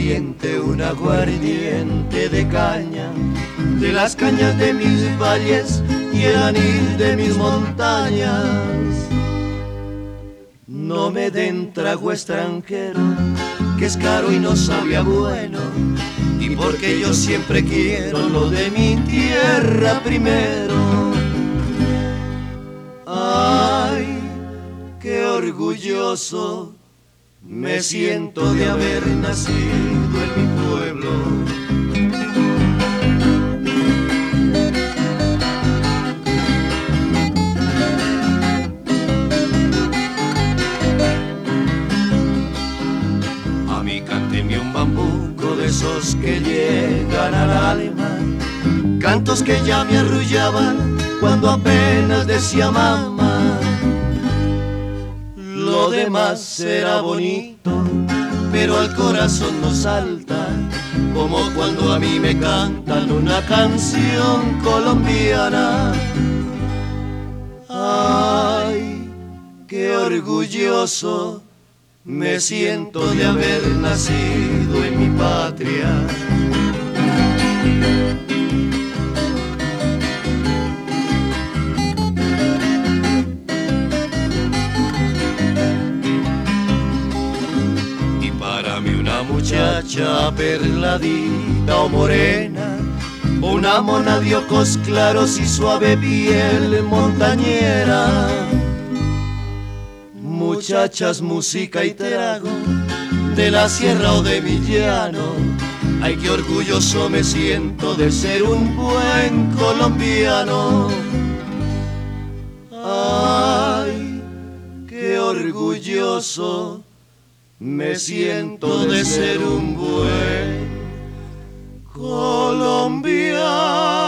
siente un aguardiente de caña, de las cañas de mis valles y el anís de mis montañas. No me den trago extranjero, que es caro y no sabe a bueno, y porque yo siempre quiero lo de mi tierra primero. Ay, qué orgulloso me siento de haber nacido en mi pueblo. A mí cánteme un bambuco de esos que llegan al alma, cantos que ya me arrullaban cuando apenas decía mamá. Lo demás será bonito, pero al corazón no salta, como cuando a mí me cantan una canción colombiana. Ay, qué orgulloso me siento de haber nacido en mi patria. Muchacha perladita o morena, una mona de ojos claros y suave piel montañera. Muchachas, música y trago, de la sierra o de mi llano. Ay, qué orgulloso me siento de ser un buen colombiano. Ay, qué orgulloso me siento de ser un buen colombiano.